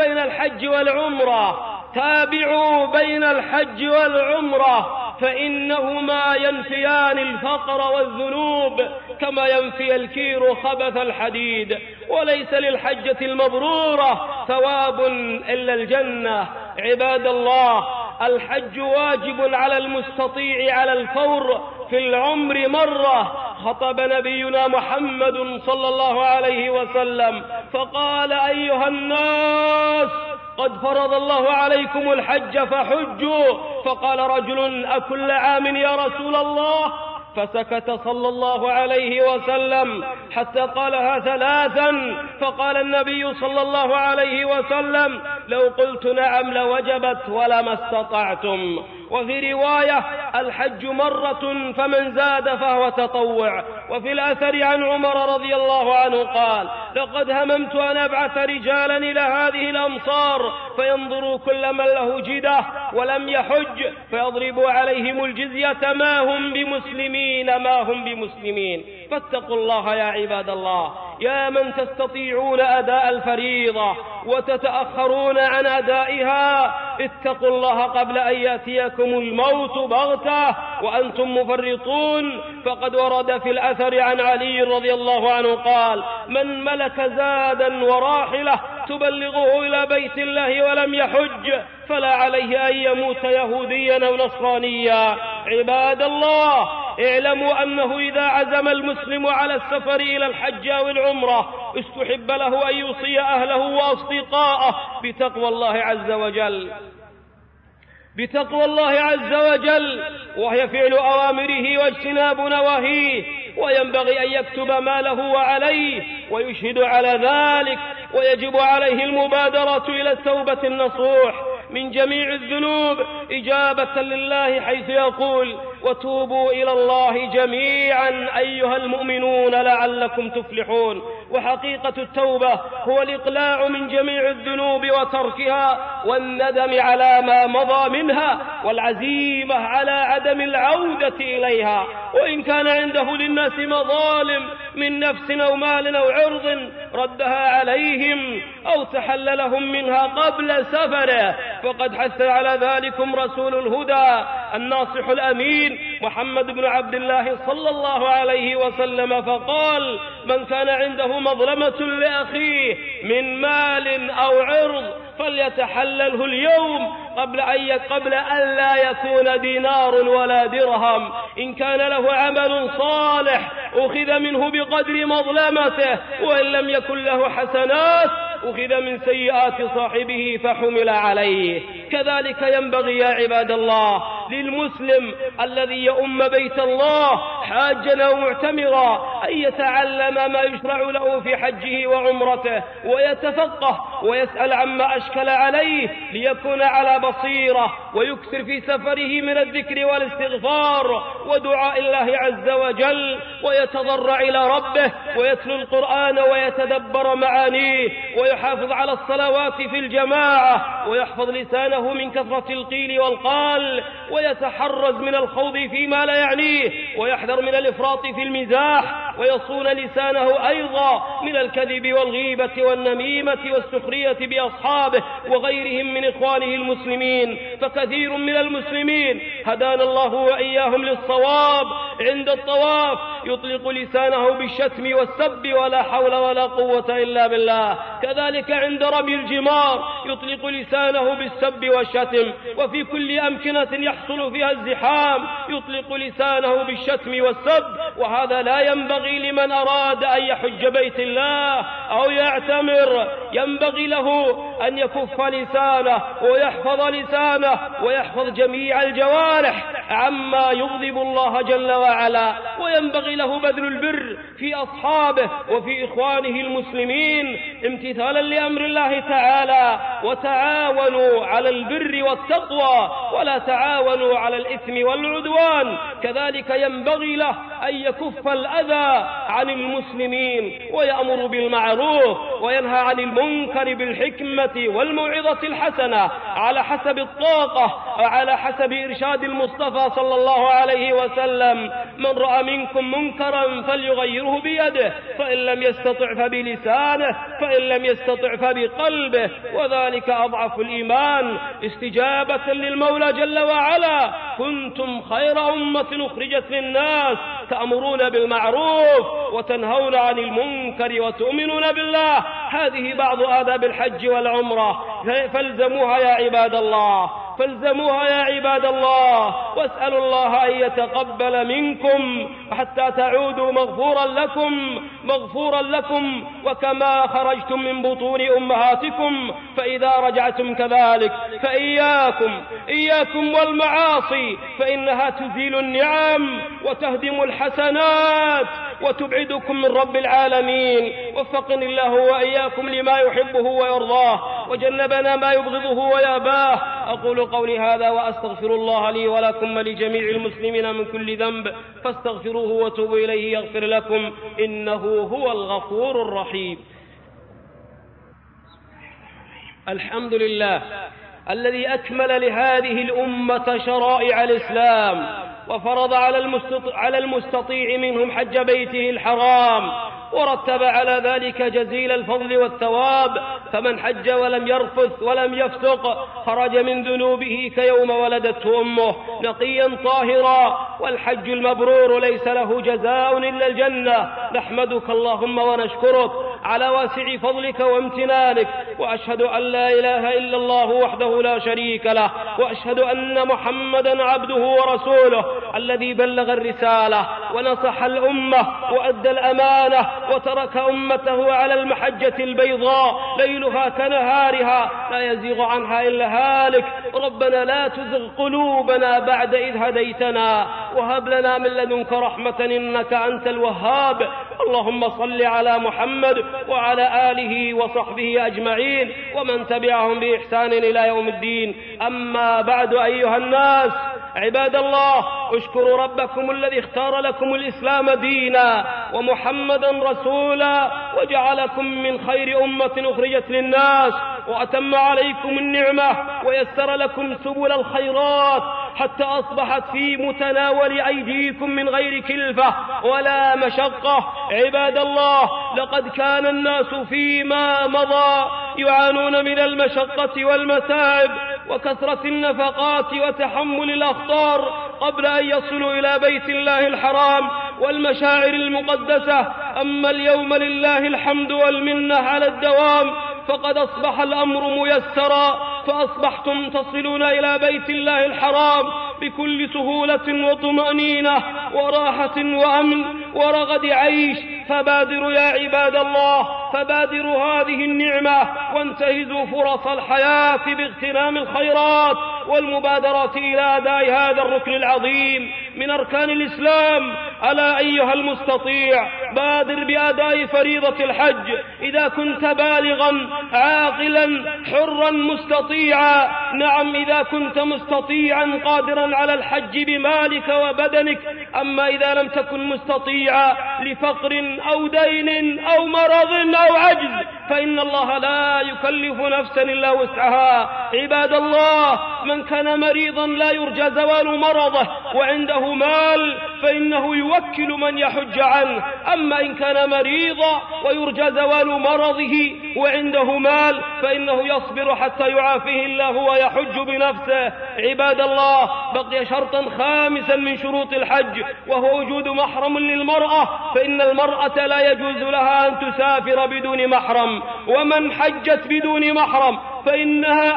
بين الحج والعمرة فإنهما ينفيان الفقر والذنوب كما ينفي الكير خبث الحديد، وليس للحجة المبرورة ثواب إلا الجنة. عباد الله، الحج واجب على المستطيع على الفور في العمر مرة. خطب نبينا محمد صلى الله عليه وسلم فقال: أيها الناس، قد فرض الله عليكم الحج فحجوا. فقال رجل: أكل عام يا رسول الله؟ فسكت صلى الله عليه وسلم حتى قالها 3. فقال النبي صلى الله عليه وسلم: لو قلت نعم لوجبت ولما استطعتم. وفي رواية: الحج مرة فمن زاد فهو تطوع. وفي الأثر عن عمر رضي الله عنه قال: لقد هممت أن أبعث رجالا إلى هذه الأمصار فينظروا كل من له جدة ولم يحج فيضربوا عليهم الجزية ما هم بمسلمين. فاتقوا الله يا عباد الله، يا من تستطيعون أداء الفريضة وتتأخرون عن أدائها، اتقوا الله قبل أن يأتيكم الموت بغتة وأنتم مفرطون. فقد ورد في الأثر عن علي رضي الله عنه قال: من ملك زادا وراحلة تبلغه إلى بيت الله ولم يحج فلا عليه أن يموت يهوديا أو نصرانيا. عباد الله، اعلموا أنه إذا عزم المسلم على السفر إلى الحج أو العمرة استحب له أن يوصي أهله وأصدقاءه بتقوى الله عز وجل، وهي فعل أوامره واجتناب نواهيه. وينبغي أن يكتب ما له وعليه ويشهد على ذلك ويجب عليه المبادرة إلى التوبة النصوح من جميع الذنوب إجابة لله حيث يقول: وتوبوا إلى الله جميعا أيها المؤمنون لعلكم تفلحون. وحقيقة التوبة هو الإقلاع من جميع الذنوب وتركها والندم على ما مضى منها والعزيمة على عدم العودة إليها، وإن كان عنده للناس مظالم من نفس أو مال أو عرض ردها عليهم أو تحللهم منها قبل سفره، فقد حث على ذلكم رسول الهدى الناصح الأمين محمد بن عبد الله صلى الله عليه وسلم، فقال: من كان عنده مظلمة لأخيه من مال أو عرض فليتحلله اليوم قبل أن لا يكون دينار ولا درهم. إن كان له عمل صالح أخذ منه بقدر مظلمته، وإن لم يكن له حسنات أخذ من سيئات صاحبه فحمل عليه. كذلك ينبغي يا عباد الله للمسلم الذي يؤم بيت الله حاجا أو معتمرا أن يتعلم ما يشرع له في حجه وعمرته ويتفقه ويسأل عما أشكل عليه ليكون على بصيرة، ويكثر في سفره من الذكر والاستغفار ودعاء الله عز وجل، ويتضرع إلى ربه ويتلو القرآن ويتدبر معانيه، ويحافظ على الصلوات في الجماعة، ويحفظ لسانه من كثرة القيل والقال، ويتحرز من الخوض فيما لا يعنيه، ويحذر من الإفراط في المزاح، ويصون لسانه أيضا من الكذب والغيبة والنميمة والسخرية بأصحابه وغيرهم من إخوانه المسلمين. فكثير من المسلمين هدانا الله وإياهم للصواب عند الطواف يطلق لسانه بالشتم والسب ولا حول ولا قوة إلا بالله، كذلك عند رمي الجمار يطلق لسانه بالسب والشتم، وفي كل أمكنة يحصل فيها الزحام يطلق لسانه بالشتم والسب، وهذا لا ينبغي لمن أراد أن يحج بيت الله أو يعتمر. ينبغي له أن يكف لسانه ويحفظ لسانه ويحفظ جميع الجوارح عما يغضب الله جل وعلا، وينبغي له بذل البر في أصحابه وفي إخوانه المسلمين امتثالا لأمر الله تعالى: وتعاونوا على البر والتقوى ولا تعاونوا على الإثم والعدوان. كذلك ينبغي له أن يكف الأذى عن المسلمين ويأمر بالمعروف وينهى عن المنكر بالحكمة والموعظة الحسنة على حسب الطاقة وعلى حسب إرشاد المصطفى صلى الله عليه وسلم: من رأى منكم منكرا فليغيره بيده، فإن لم يستطع فبلسانه، فإن لم يستطع فبقلبه، وذلك أضعف الإيمان. استجابة للمولى جل وعلا: كنتم خير أمة أخرجت للناس تأمرون بالمعروف وتنهون عن المنكر وتؤمنون بالله. هذه بعض آداب الحج والعمرة، فالزموها يا عباد الله، فالزموها يا عباد الله، واسألوا الله أن يتقبل منكم حتى تعودوا مغفورا لكم وكما خرجتم من بطون أمهاتكم. فإذا رجعتم كذلك فإياكم والمعاصي، فإنها تزيل النعم وتهدم الحسنات وتبعدكم من رب العالمين. وفقني الله وإياكم لما يحبه ويرضاه، وجنبنا ما يبغضه وياباه. أقول قولي هذا وأستغفر الله لي ولكم ولجميع المسلمين من كل ذنب، فاستغفروه وتوبوا إليه يغفر لكم، إنه هو الغفور الرحيم. الحمد لله الذي أكمل لهذه الأمة شرائع الإسلام، وفرض على المستطيع منهم حج بيته الحرام، ورتب على ذلك جزيل الفضل والثواب. فمن حج ولم يرفث ولم يفسق خرج من ذنوبه كيوم ولدته أمه نقيا طاهرا، والحج المبرور ليس له جزاء إلا الجنة. نحمدك اللهم ونشكرك على واسع فضلك وامتنانك، وأشهد أن لا إله إلا الله وحده لا شريك له، وأشهد أن محمدا عبده ورسوله الذي بلغ الرسالة ونصح الأمة وأدى الأمانة وترك أمته على المحجة البيضاء ليلها كنهارها لا يزيغ عنها إلا هالك. ربنا لا تزغ قلوبنا بعد إذ هديتنا، وهب لنا من لدنك رحمة إنك أنت الوهاب. اللهم صل على محمد وعلى آله وصحبه أجمعين ومن تبعهم بإحسان إلى يوم الدين. أما بعد أيها الناس عباد الله، اشكروا ربكم الذي اختار لكم الإسلام دينا ومحمدا رسولا وجعلكم من خير أمة أخرجت للناس، وأتم عليكم النعمة ويسر لكم سبل الخيرات حتى أصبحت في متناول أيديكم من غير كلفة ولا مشقة. عباد الله، لقد كان الناس فيما مضى يعانون من المشقة والمتاعب وكثرة النفقات وتحمل الأخطار قبل أن يصلوا إلى بيت الله الحرام والمشاعر المقدسة. أما اليوم لله الحمد والمنة على الدوام، فقد أصبح الأمر ميسرا، فأصبحتم تصلون إلى بيت الله الحرام بكل سهولة وطمأنينة وراحة وأمن ورغد عيش. فبادروا يا عباد الله، فبادروا هذه النعمة وانتهزوا فرص الحياة باغتنام الخيرات والمبادرة إلى أداء هذا الركن العظيم من أركان الإسلام. ألا أيها المستطيع، بادر بأداء فريضة الحج إذا كنت بالغا عاقلا حرا مستطيعا. نعم، إذا كنت مستطيعا قادرا على الحج بمالك وبدنك. أما إذا لم تكن مستطيعا لفقر أو دين أو مرض أو عجز فإن الله لا يكلف نفسا إلا وسعها. عباد الله، من كان مريضا لا يرجى زوال مرضه وعنده مال فإنه يوكل من يحج عنه. أما إن كان مريضا ويرجى زوال مرضه وعنده مال فإنه يصبر حتى يعافيه الله ويحج بنفسه. عباد الله، بقي شرطا خامسا من شروط الحج وهو وجود محرم للمرأة، فإن المرأة لا يجوز لها أن تسافر بدون محرم، ومن حجت بدون محرم فإنها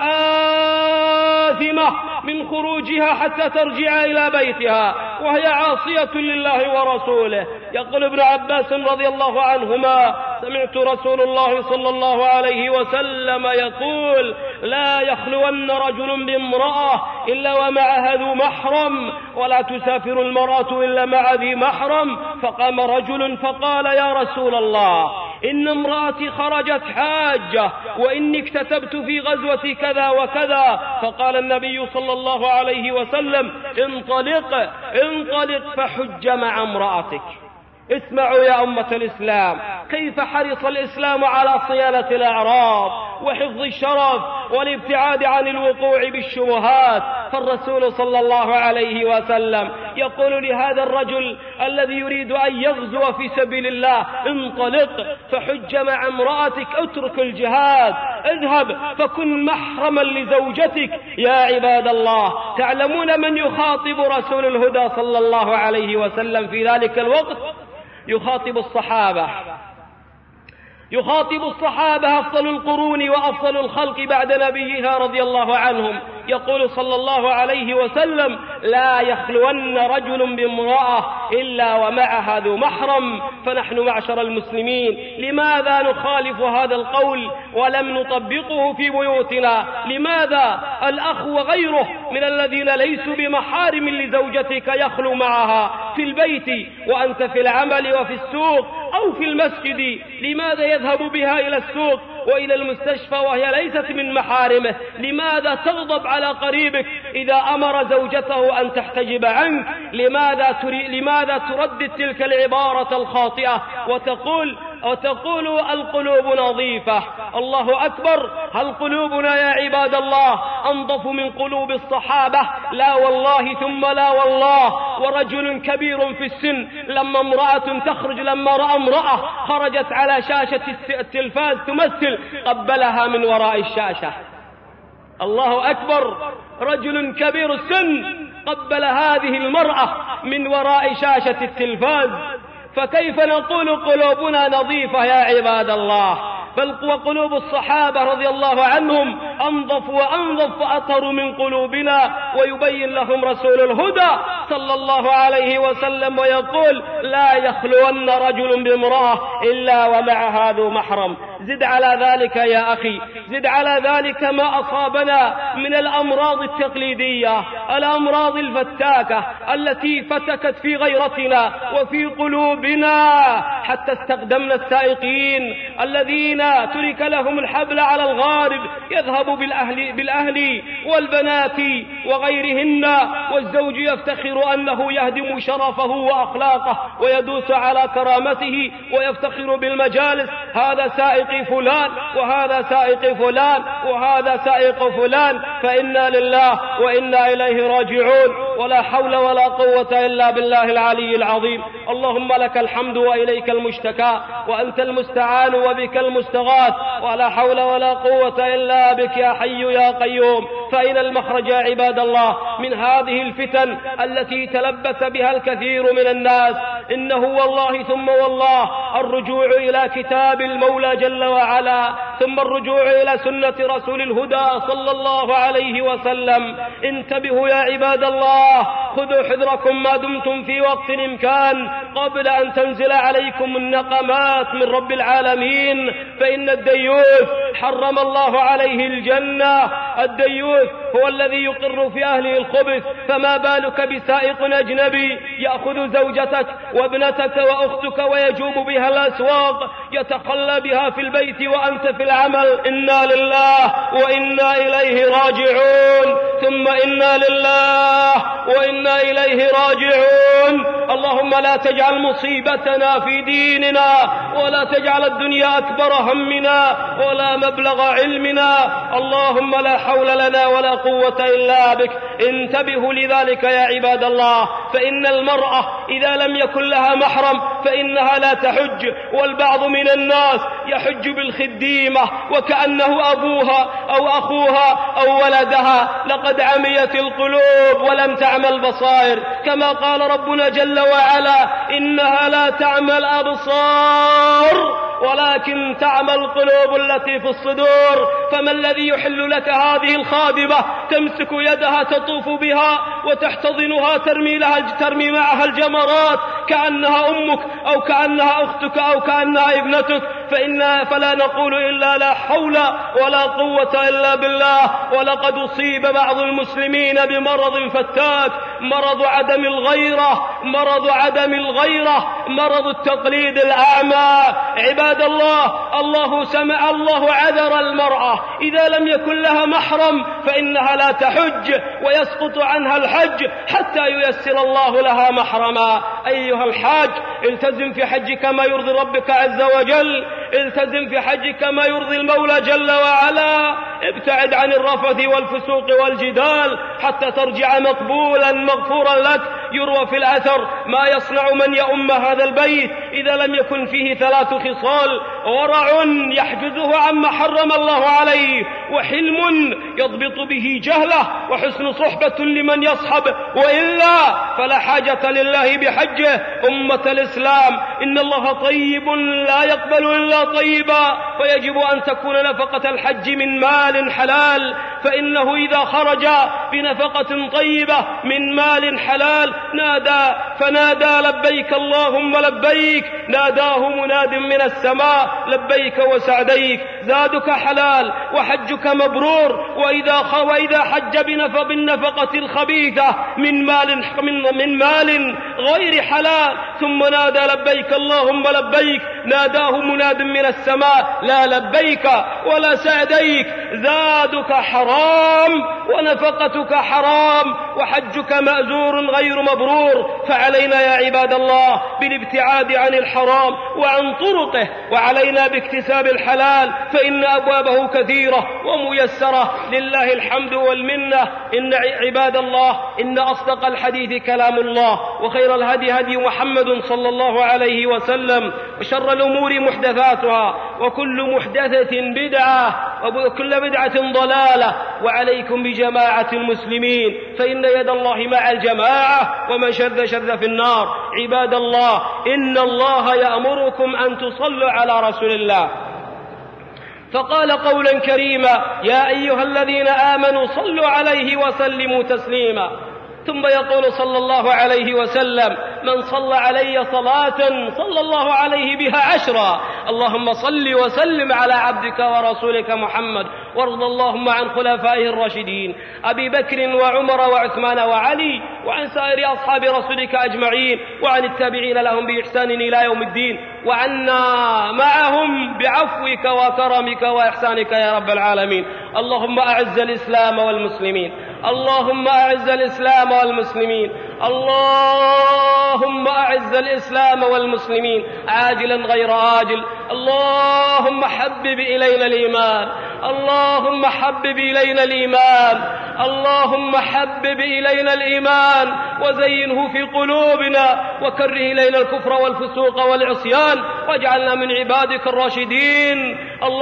آثمة من خروجها حتى ترجع إلى بيتها وهي عاصية لله ورسوله. يقول ابن عباس رضي الله عنهما: سمعت رسول الله صلى الله عليه وسلم يقول: لا يخلون رجل بامرأة إلا ومعها ذو محرم، ولا تسافر المرأة إلا مع ذي محرم. فقام رجل فقال: يا رسول الله، إن امرأتي خرجت حاجة وإني اكتتبت في غزوة كذا وكذا. فقال النبي صلى الله عليه وسلم: انطلق فحج مع امرأتك. اسمعوا يا أمة الإسلام كيف حرص الإسلام على صيانة الأعراض وحفظ الشرف والابتعاد عن الوقوع بالشبهات. فالرسول صلى الله عليه وسلم يقول لهذا الرجل الذي يريد أن يغزو في سبيل الله: انطلق فحج مع امرأتك، اترك الجهاد، اذهب فكن محرما لزوجتك. يا عباد الله، تعلمون من يخاطب رسول الهدى صلى الله عليه وسلم في ذلك الوقت؟ يخاطب الصحابة أفضل القرون وأفضل الخلق بعد نبيها رضي الله عنهم. يقول صلى الله عليه وسلم: لا يخلون رجل بامرأة إلا ومعها ذو محرم. فنحن معشر المسلمين لماذا نخالف هذا القول ولم نطبقه في بيوتنا؟ لماذا الأخ وغيره من الذين ليسوا بمحارم لزوجتك يخلو معها في البيت وأنت في العمل وفي السوق أو في المسجد؟ لماذا يذهب بها إلى السوق وإلى المستشفى وهي ليست من محارمه؟ لماذا تغضب على قريبك إذا أمر زوجته أن تحتجب عنك؟ لماذا تردد تلك العبارة الخاطئة وتقول القلوب نظيفة؟ الله أكبر! هل قلوبنا يا عباد الله أنظف من قلوب الصحابة؟ لا والله ثم لا والله. ورجل كبير في السن لما رأى امرأة خرجت على شاشة التلفاز تمثل قبلها من وراء الشاشة. الله أكبر! رجل كبير السن قبل هذه المرأة من وراء شاشة التلفاز. فكيف نقول قلوبنا نظيفة يا عباد الله؟ بل وقلوب الصحابة رضي الله عنهم أنظف وأنظف وأطهر من قلوبنا، ويبين لهم رسول الهدى صلى الله عليه وسلم ويقول: لا يخلون رجل بامرأة إلا ومعها ذو محرم. زد على ذلك يا أخي، زد على ذلك ما أصابنا من الأمراض التقليدية، الأمراض الفتاكة التي فتكت في غيرتنا وفي قلوبنا، حتى استخدمنا السائقين الذين ترك لهم الحبل على الغارب يذهب بالأهل والبنات وغيرهن، والزوج يفتخر أنه يهدم شرفه وأخلاقه ويدوس على كرامته ويفتخر بالمجالس: هذا سائق فلان وهذا سائق فلان وهذا سائق فلان. فإنا لله وإنا إليه راجعون، ولا حول ولا قوة إلا بالله العلي العظيم. اللهم لك الحمد وإليك المشتكى، وأنت المستعان وبك المستغاث، ولا حول ولا قوة إلا بك يا حي يا قيوم. فإن المخرج يا عباد الله من هذه الفتن التي تلبس بها الكثير من الناس؟ إنه والله ثم والله الرجوع إلى كتاب المولى جل وعلا، ثم الرجوع إلى سنة رسول الهدى صلى الله عليه وسلم. انتبهوا يا عباد الله، خذوا حذركم ما دمتم في وقت الإمكان قبل أن تنزل عليكم النقمات من رب العالمين. فإن الديوث حرم الله عليه الجنة، الديوث هو الذي يقر في أهله الخبث، فما بالك بسائق أجنبي يأخذ زوجتك وابنتك وأختك ويجوب بها الأسواق، يتخلى بها في البيت وأنت في العمل. إنا لله وإنا إليه راجعون، ثم إنا لله وإنا إليه راجعون. اللهم لا تجعل مصيبتنا في ديننا، ولا تجعل الدنيا أكبر همنا ولا مبلغ علمنا. اللهم لا حول لنا ولا قوة إلا بك. انتبهوا لذلك يا عباد الله، فإن المرأة إذا لم يكن لها محرم فإنها لا تحج، والبعض من الناس يحج بالخديمة وكأنه أبوها أو أخوها أو ولدها. لقد عميت القلوب ولم تعمى البصائر، كما قال ربنا جل وعلا: إنها لا تعمى الأبصار ولكن تعمى القلوب التي في الصدور. فما الذي يحل لك هذه الخادمة تمسك يدها تطوف بها وتحتضنها ترمي معها الجمرات كأنها أمك أو كأنها أختك أو كأنها ابنتك؟ فلا نقول إلا لا حول ولا قوة إلا بالله. ولقد أصيب بعض المسلمين بمرض فتاك، مرض عدم الغيرة، مرض التقليد الأعمى. عباد الله، الله عذر المرأة إذا لم يكن لها محرم فإنها لا تحج، ويسقط عنها الحج حتى ييسر الله لها محرما. أيها الحاج، التزم في حجك ما يرضي ربك عز وجل، التزم في حجك ما يرضي المولى جل وعلا، ابتعد عن الرفث والفسوق والجدال حتى ترجع مقبولا مغفورا لك. يروى في الأثر: ما يصنع من يؤم هذا البيت إذا لم يكن فيه 3 خصال: ورع يحجزه عما حرم الله عليه، وحلم يضبط به جهله، وحسن صحبة لمن يصحب، وإلا فلا حاجة لله بحجه. أمة الإسلام، إن الله طيب لا يقبل إلا طيبا، فيجب أن تكون نفقة الحج من مال حلال، فإنه إذا خرج بنفقة طيبة من مال حلال فنادى لبيك اللهم لبيك، ناداه مناد من السماء: لبيك وسعديك، زادك حلال وحجك مبرور. وإذا حج بالنفقة الخبيثة من مال غير حلال ثم نادى لبيك اللهم لبيك، ناداه مناد من السماء: لا لبيك ولا سعديك، زادك حرام ونفقتك حرام وحجك مأزور غير مبرور. فعلينا يا عباد الله بالابتعاد عن الحرام وعن طرقه، وعلينا باكتساب الحلال، فإن أبوابه كثيرة وميسرة، لله الحمد والمنة. إن عباد الله، إن أصدق الحديث كلام الله، وخير الهدي هدي محمد صلى الله عليه وسلم، وشر الأمور محدثاتها، وكل محدثة بدعة، وكل بدعة ضلالة. وعليكم بجماعة المسلمين، فإن يد الله مع الجماعة، ومن شذ في النار. عباد الله، إن الله يأمركم أن تصلوا على رسول الله فقال قولا كريما: يا أيها الذين آمنوا صلوا عليه وسلموا تسليما. ثم يقول صلى الله عليه وسلم: من صلى علي صلاة صلى الله عليه بها 10. اللهم صل وسلم على عبدك ورسولك محمد، وارض اللهم عن خلفائه الراشدين أبي بكر وعمر وعثمان وعلي، وعن سائر أصحاب رسولك أجمعين، وعن التابعين لهم بإحسان إلى يوم الدين، وعنا معهم بعفوك وكرمك وإحسانك يا رب العالمين. اللهم أعز الإسلام والمسلمين، اللهم أعز الإسلام والمسلمين، اللهم أعز الإسلام والمسلمين عاجلا غير آجل. اللهم حبب إلينا الإيمان، اللهم حبب إلينا الإيمان، اللهم حبب إلينا الإيمان وزينه في قلوبنا، وكره إلينا الكفر والفسوق والعصيان، واجعلنا من عبادك الراشدين.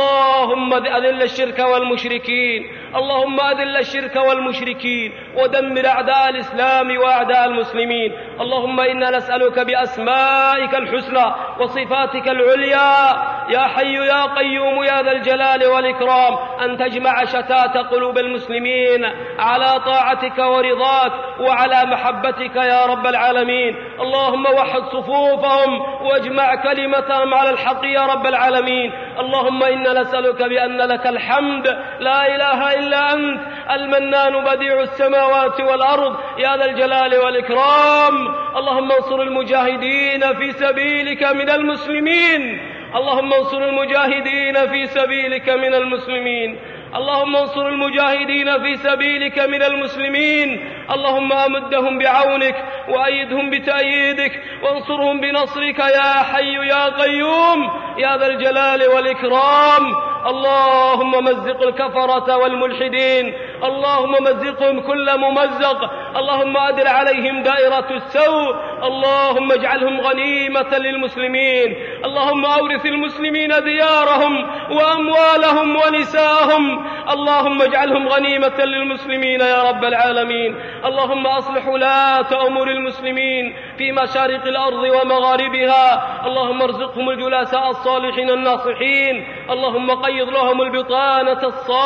اللهم أذل الشرك والمشركين، اللهم أذل الشرك والمشركين ودمر أعداء الإسلام وأعداء المسلمين. اللهم إنا نسألك بأسمائك الحسنى وصفاتك العليا يا حي يا قيوم يا ذا الجلال والإكرام أن تجمع شتات قلوب المسلمين على طاعتك ورضاك وعلى محبتك يا رب العالمين. اللهم وحد صفوفهم واجمع كلمتهم على الحق يا رب العالمين. اللهم إنا نسألك بأن لك الحمد لا إله إلا أنت المنان بديع السماوات والأرض يا ذا الجلال والإكرام. اللهم انصر المجاهدين في سبيلك من المسلمين، اللهم انصر المجاهدين في سبيلك من المسلمين، اللهم انصر المجاهدين في سبيلك من المسلمين. اللهم أمدهم بعونك وأيدهم بتأييدك وانصرهم بنصرك يا حي يا قيوم يا ذا الجلال والإكرام. اللهم مزق الكفرة والملحدين، اللهم مزقهم كل ممزق، اللهم أدر عليهم دائرة السوء، اللهم اجعلهم غنيمة للمسلمين، اللهم أورث المسلمين ديارهم وأموالهم ونساءهم، اللهم اجعلهم غنيمة للمسلمين يا رب العالمين. اللهم أصلح ولاة أمور المسلمين في مشارق الأرض ومغاربها، اللهم ارزقهم الجلساء الصالحين الناصحين، اللهم قيض لهم البطانة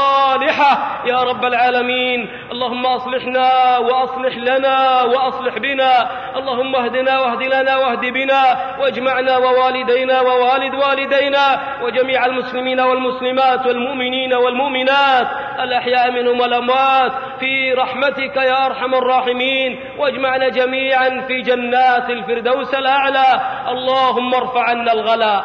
الصالحة يا رب العالمين. اللهم أصلحنا وأصلح لنا وأصلح بنا، اللهم اهدنا واهد لنا واهد بنا، واجمعنا ووالدينا ووالد والدينا وجميع المسلمين والمسلمات والمؤمنين والمؤمنات الأحياء منهم والأموات في رحمتك يا أرحم الراحمين، واجمعنا جميعا في جنات الفردوس الأعلى. اللهم ارفع عنا الغلا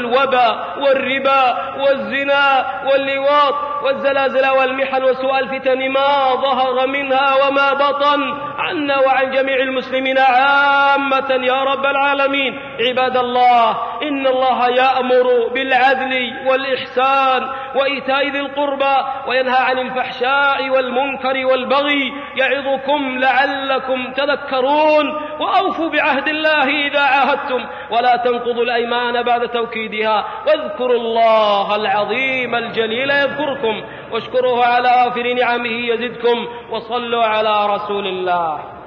والوبا والربا والزنا واللواط والزلازل والمحن وسوء الفتن ما ظهر منها وما بطن عنا وعن جميع المسلمين عامة يا رب العالمين. عباد الله، إن الله يأمر بالعدل والإحسان وإيتاء ذي القربى وينهى عن الفحشاء والمنكر والبغي يعظكم لعلكم تذكرون. وأوفوا بعهد الله إذا عاهدتم ولا تنقضوا الأيمان بعد توكيدها، واذكروا الله العظيم الجليل يذكركم، واشكروه على آفر نعمه يزدكم، وصلوا على رسول الله.